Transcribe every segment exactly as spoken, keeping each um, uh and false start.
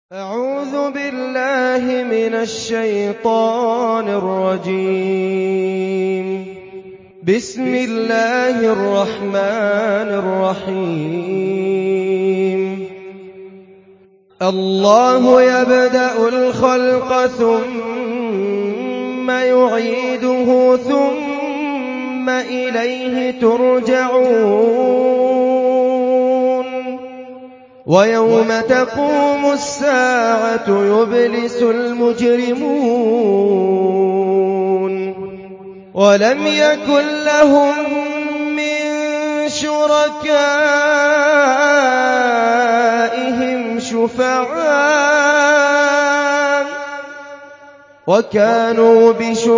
أعوذ بالله من الشيطان الرجيم. بسم الله الرحمن الرحيم. الله يبدأ الخلق ثم يعيده ثم إليه ترجعون. ويوم تقوم الساعة يبلس المجرمون ولم يكن لهم من شركائهم شفعاء وكانوا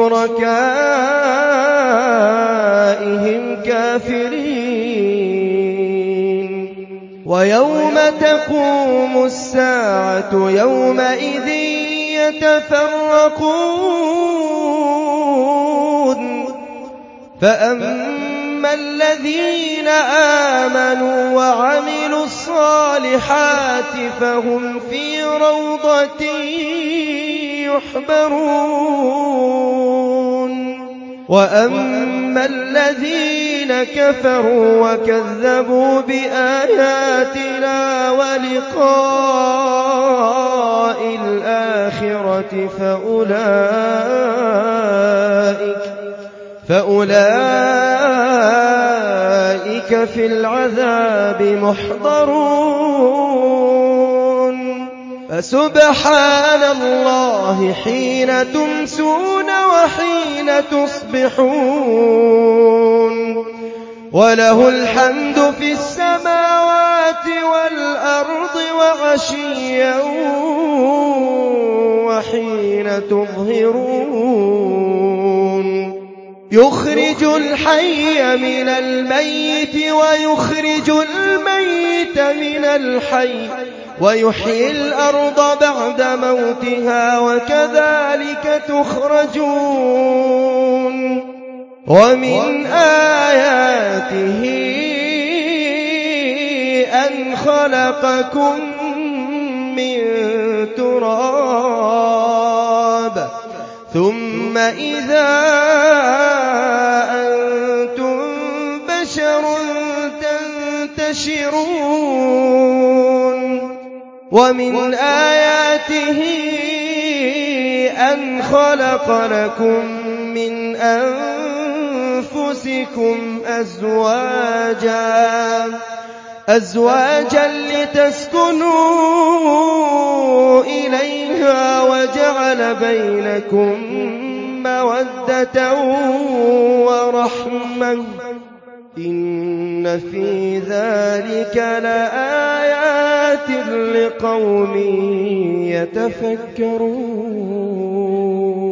بشركائهم كافرين. ويوم تقوم الساعة يومئذ يتفرقون فأما الذين آمنوا وعملوا الصالحات فهم في روضة يحبرون. وأما الذين كفروا وكذبوا بآياتنا ولقاء الآخرة فأولئك فأولئك في العذاب محضرون. فسبحان الله حين تمسون وحين تصبحون وله الحمد في السماوات والأرض وعشيا وحين تظهرون. يخرج الحي من الميت ويخرج الميت من الحي ويحيي الأرض بعد موتها وكذلك تخرجون. ومن آياته أن خلقكم من تراب ثم إذا أنتم بشر تنتشرون. ومن آياته أن خلق لكم من أنفسكم أزواجا أزواجا لتسكنوا إليها وجعل بينكم مودة ورحمة إن في ذلك لآيات لقوم يتفكرون.